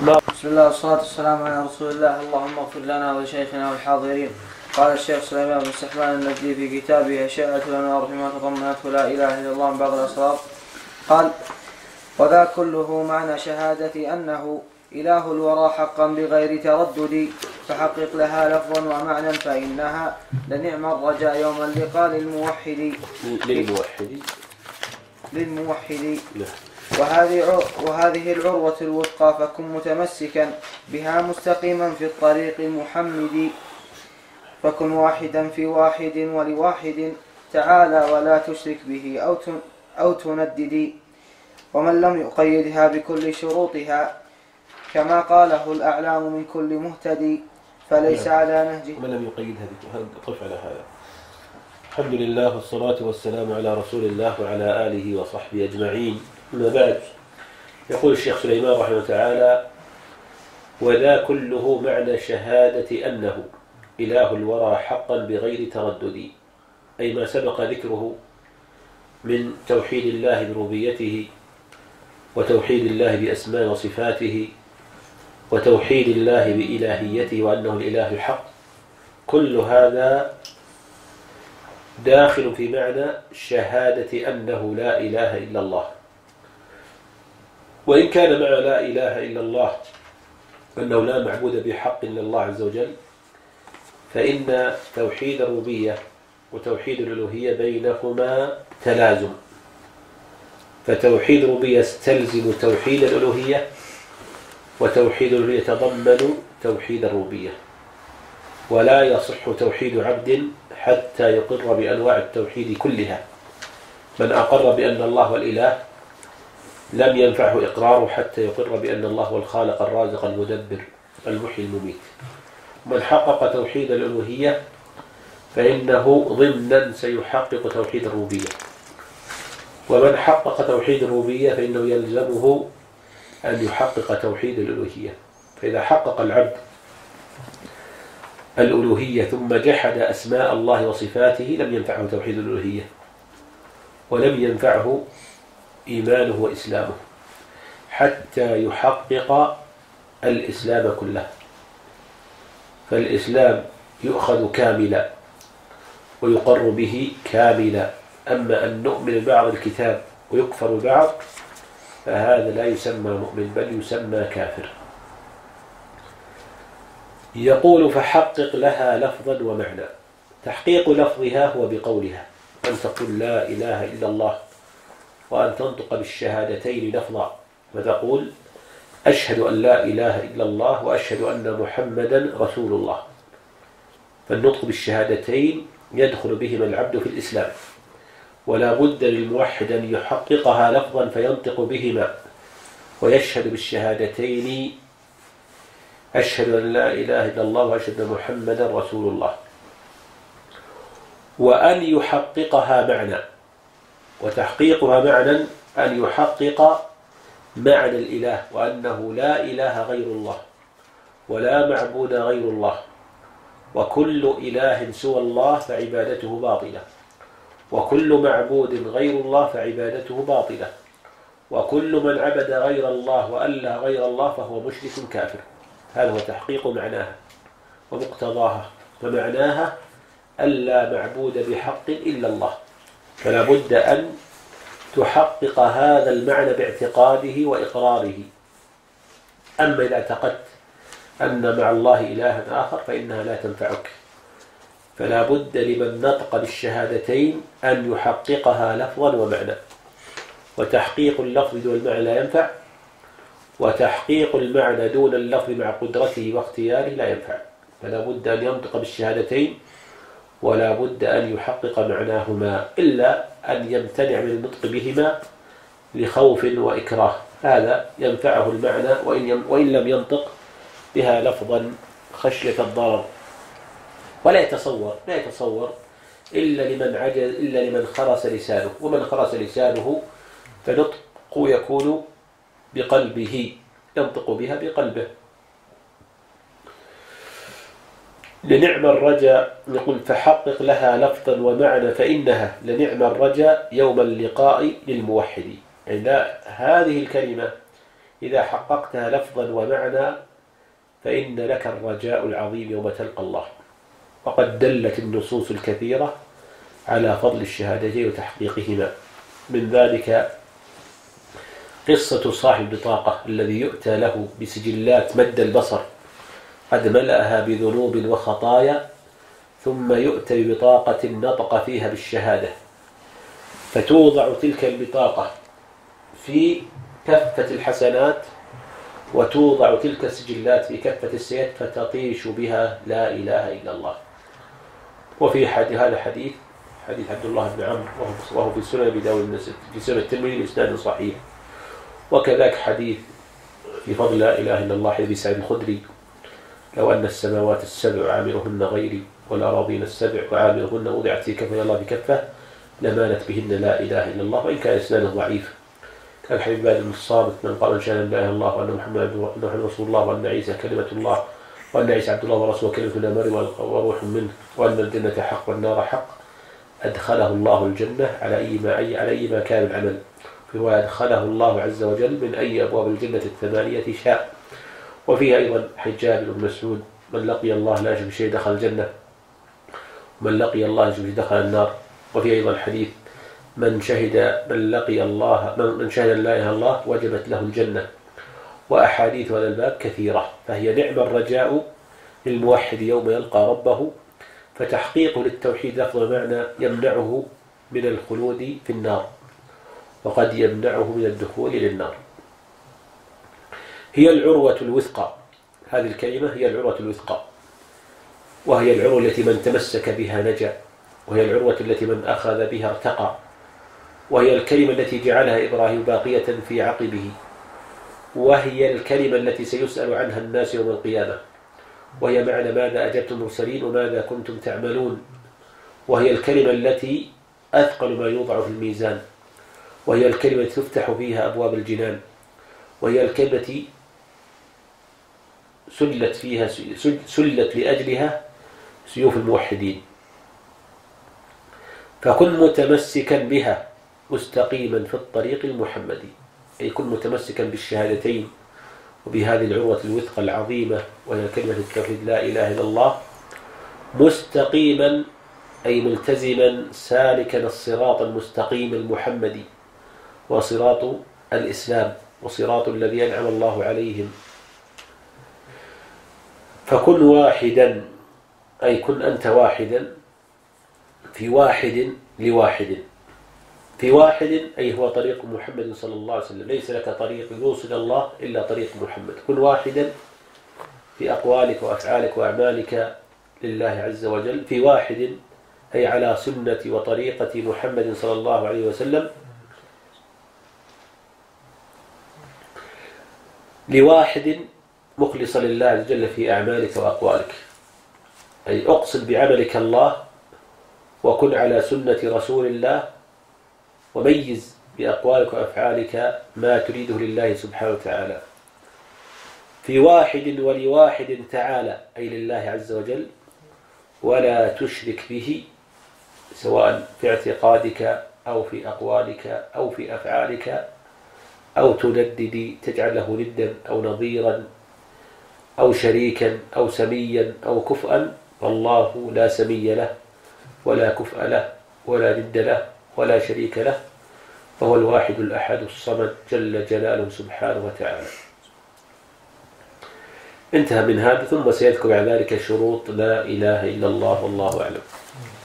بسم الله والصلاة والسلام على رسول الله. اللهم اغفر لنا ولشيخنا والحاضرين. قال الشيخ سليمان بن سحبان النجدي في كتابه أشعة الأنوار فيما تضمنته لا إله إلا الله من بعض الأسرار، قال: وذا كله معنى شهادة أنه إله الورى حقا بغير تردد، فحقق لها لفظا ومعنى فإنها لنعم الرجاء يوم اللقاء للموحد. وهذه العروة الوثقى فكن متمسكا بها مستقيما في الطريق المحمد، فكن واحدا في واحد ولواحد تعالى ولا تشرك به أو تندد. ومن لم يقيدها بكل شروطها كما قاله الأعلام من كل مهتدي فليس على نهجه. ومن لم يقيدها قف على هذا. الحمد لله والصلاة والسلام على رسول الله وعلى آله وصحبه أجمعين. أما بعد، يقول الشيخ سليمان رحمه الله تعالى: وذا كله معنى شهادة أنه إله الورى حقا بغير تردد، أي ما سبق ذكره من توحيد الله بربوبيته، وتوحيد الله بأسماء وصفاته، وتوحيد الله بإلهيته وأنه الإله الحق، كل هذا داخل في معنى شهادة أنه لا إله إلا الله. وإن كان مع لا إله إلا الله أنه لا معبود بحق إلا الله عز وجل، فإن توحيد الربوبية وتوحيد الألوهية بينهما تلازم، فتوحيد الربوبية يستلزم توحيد الألوهية، وتوحيد الألوهية يتضمن توحيد الربوبية، ولا يصح توحيد عبد حتى يقر بأنواع التوحيد كلها. من أقر بأن الله هو الإله لم ينفعه إقراره حتى يقر بأن الله هو الخالق الرازق المدبر المحيي المميت. من حقق توحيد الألوهية فإنه ضمنا سيحقق توحيد الربوبية، ومن حقق توحيد الربوبية فإنه يلزمه أن يحقق توحيد الألوهية. فإذا حقق العبد الألوهية ثم جحد أسماء الله وصفاته لم ينفعه توحيد الألوهية، ولم ينفعه إيمانه وإسلامه حتى يحقق الإسلام كله. فالإسلام يؤخذ كاملا ويقر به كاملا، أما أن نؤمن بعض الكتاب ويكفر بعض فهذا لا يسمى مؤمن بل يسمى كافر. يقول: فحقق لها لفظا ومعنى. تحقيق لفظها هو بقولها، أن تقول لا إله إلا الله، وأن تنطق بالشهادتين لفظا، فتقول: أشهد أن لا إله إلا الله وأشهد أن محمدا رسول الله. فالنطق بالشهادتين يدخل بهما العبد في الإسلام، ولا بد للموحد أن يحققها لفظا فينطق بهما ويشهد بالشهادتين: أشهد أن لا إله إلا الله وأشهد أن محمدا رسول الله. وأن يحققها معنى، وتحقيقها معنى أن يحقق معنى الإله، وأنه لا إله غير الله ولا معبود غير الله، وكل إله سوى الله فعبادته باطلة، وكل معبود غير الله فعبادته باطلة، وكل من عبد غير الله وأله غير الله فهو مشرك كافر. هذا هو تحقيق معناها ومقتضاها. فمعناها ألا معبود بحق إلا الله، فلا بد أن تحقق هذا المعنى باعتقاده وإقراره. أما إذا اعتقدت أن مع الله إلها آخر فإنها لا تنفعك، فلا بد لمن نطق بالشهادتين أن يحققها لفظا ومعنى. وتحقيق اللفظ دون المعنى لا ينفع، وتحقيق المعنى دون اللفظ مع قدرته واختياره لا ينفع. فلا بد أن ينطق بالشهادتين، ولا بد أن يحقق معناهما، إلا أن يمتنع من النطق بهما لخوف وإكراه، هذا ينفعه المعنى وإن لم ينطق بها لفظا خشية الضرر. ولا يتصور إلا لمن عجز، إلا لمن خرس لسانه، ومن خرس لسانه فنطق يكون بقلبه، ينطق بها بقلبه. لنعم الرجاء، نقول: فحقق لها لفظا ومعنى فإنها لنعم الرجاء يوم اللقاء للموحد. يعني هذه الكلمة إذا حققتها لفظا ومعنى فإن لك الرجاء العظيم يوم تلقى الله. وقد دلت النصوص الكثيرة على فضل الشهادتين وتحقيقهما. من ذلك قصة صاحب البطاقة الذي يؤتى له بسجلات مد البصر قد ملأها بذنوب وخطايا، ثم يؤتى ببطاقة نطق فيها بالشهادة، فتوضع تلك البطاقة في كفة الحسنات وتوضع تلك السجلات في كفة السيئات، فتطيش بها لا إله إلا الله. وفي هذا حديث عبد الله بن عمرو وهو في سنن أبي داود في سنن الترمذي بإسناد صحيح. وكذلك حديث في فضل لا إله إلا الله حديث سعيد الخدري: لو أن السماوات السبع عامرهن غيري والأراضين السبع وعامرهن وضعت في كفة الله بكفة لمالت بهن لا إله إلا الله، وإن كان إسناده ضعيف. كان حديث عبادة بن الصامت: من قال إن شاء لا إله إلا الله وأن محمد رسول الله وأن عيسى كلمة الله وأن عيسى عبد الله ورسوله كلمة مريم وروح منه وأن الجنة حق والنار حق أدخله الله الجنة على أي ما كان العمل. في رواية: أدخله الله عز وجل من أي أبواب الجنة الثمانية شاء. وفيها أيضا حجاب بن مسعود: من لقي الله لا يشرك شيء دخل الجنة، ومن لقي الله يشرك دخل النار. وفي أيضا حديث: من شهد أن لا إله إلا الله وجبت له الجنة. وأحاديث هذا الباب كثيرة، فهي نعم الرجاء للموحد يوم يلقى ربه، فتحقيقه للتوحيد لفظ ومعنى يمنعه من الخلود في النار، وقد يمنعه من الدخول للنار. هي العروة الوثقى، هذه الكلمة هي العروة الوثقى، وهي العروة التي من تمسك بها نجا، وهي العروة التي من أخذ بها ارتقى، وهي الكلمة التي جعلها إبراهيم باقية في عقبه، وهي الكلمة التي سيسأل عنها الناس يوم القيامة، وهي معنى ماذا أجبتم المرسلين وماذا كنتم تعملون، وهي الكلمة التي أثقل ما يوضع في الميزان، وهي الكلمة التي تفتح فيها أبواب الجنان، وهي الكلمة التي سلت لأجلها سيوف الموحدين. فكن متمسكا بها مستقيما في الطريق المحمدي، أي كن متمسكا بالشهادتين وبهذه العروة الوثقى العظيمة وهي كلمة التوحيد لا إله إلا الله، مستقيما أي ملتزما سالكا الصراط المستقيم المحمدي، وصراط الإسلام وصراط الذي أنعم الله عليهم. فكن واحدا أي كن أنت واحدا في واحد لواحد، في واحد أي هو طريق محمد صلى الله عليه وسلم، ليس لك طريق يوصل الله إلا طريق محمد. كن واحدا في أقوالك وأفعالك وأعمالك لله عز وجل، في واحد أي على سنة وطريقة محمد صلى الله عليه وسلم، لواحد مخلصا لله عز وجل في أعمالك وأقوالك، أي أقصد بعملك الله وكن على سنة رسول الله، وميز بأقوالك وأفعالك ما تريده لله سبحانه وتعالى. في واحد ولواحد تعالى أي لله عز وجل، ولا تشرك به سواء في اعتقادك أو في أقوالك أو في أفعالك، أو تندد تجعل له ندا أو نظيرا أو شريكا أو سميا أو كفءا، فالله لا سمي له ولا كفء له ولا ند له ولا شريك له، فهو الواحد الأحد الصمد جل جلاله سبحانه وتعالى. انتهى من هذا، ثم سيذكر بعد ذلك شروط لا إله إلا الله، والله أعلم.